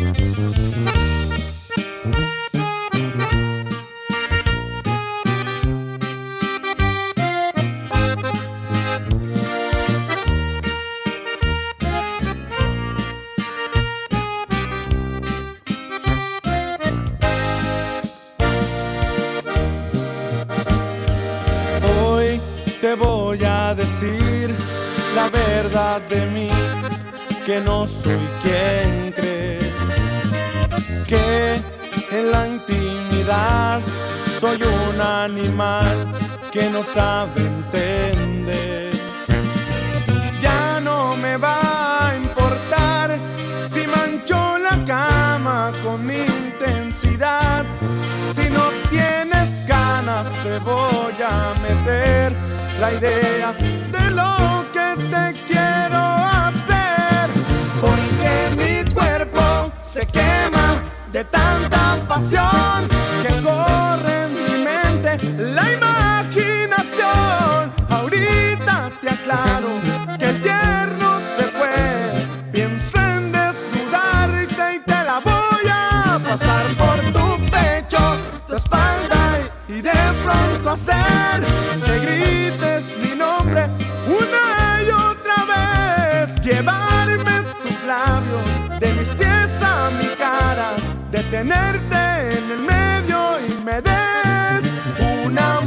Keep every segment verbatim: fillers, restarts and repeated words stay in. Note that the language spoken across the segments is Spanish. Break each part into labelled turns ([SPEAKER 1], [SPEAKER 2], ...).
[SPEAKER 1] Te voy a decir la verdad de mí, que no soy quien crees, que en la intimidad soy un animal que no sabe entender. Ya no me va a importar si mancho la cama con mi intensidad. Si no tienes ganas te voy a meter la idea de lo que te quiero hacer, porque mi cuerpo se quema de tanta pasión que corre en mi mente la imaginación. Ahorita te aclaro que el tierno se fue, pienso en desnudarte y te la voy a pasar por tu pecho, tu espalda y de pronto hacer que grites mi nombre una y otra vez, llevarme tus labios de mis pies a mi cara, detenerte en el medio y me des una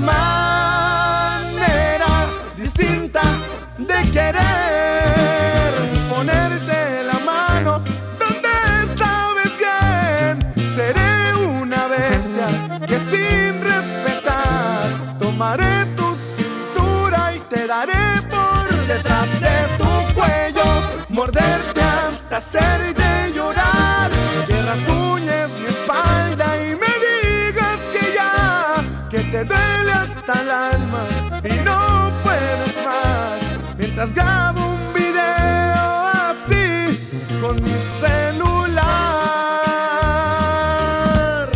[SPEAKER 1] manera distinta de querer, ponerte la mano donde sabes bien. Seré una bestia que sin respetar tomaré tu cintura y te daré por detrás de tu cuello, morderte hasta hacerte llorar, que rasguñes mi espalda y me digas que ya, que te duele hasta el alma y no puedes más, mientras grabo un video así con mi celular.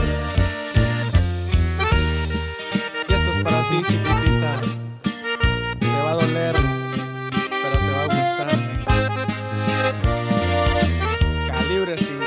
[SPEAKER 1] Y esto es para ti, chiquitita. Te va a doler, pero te va a gustar. Calibre cincuenta.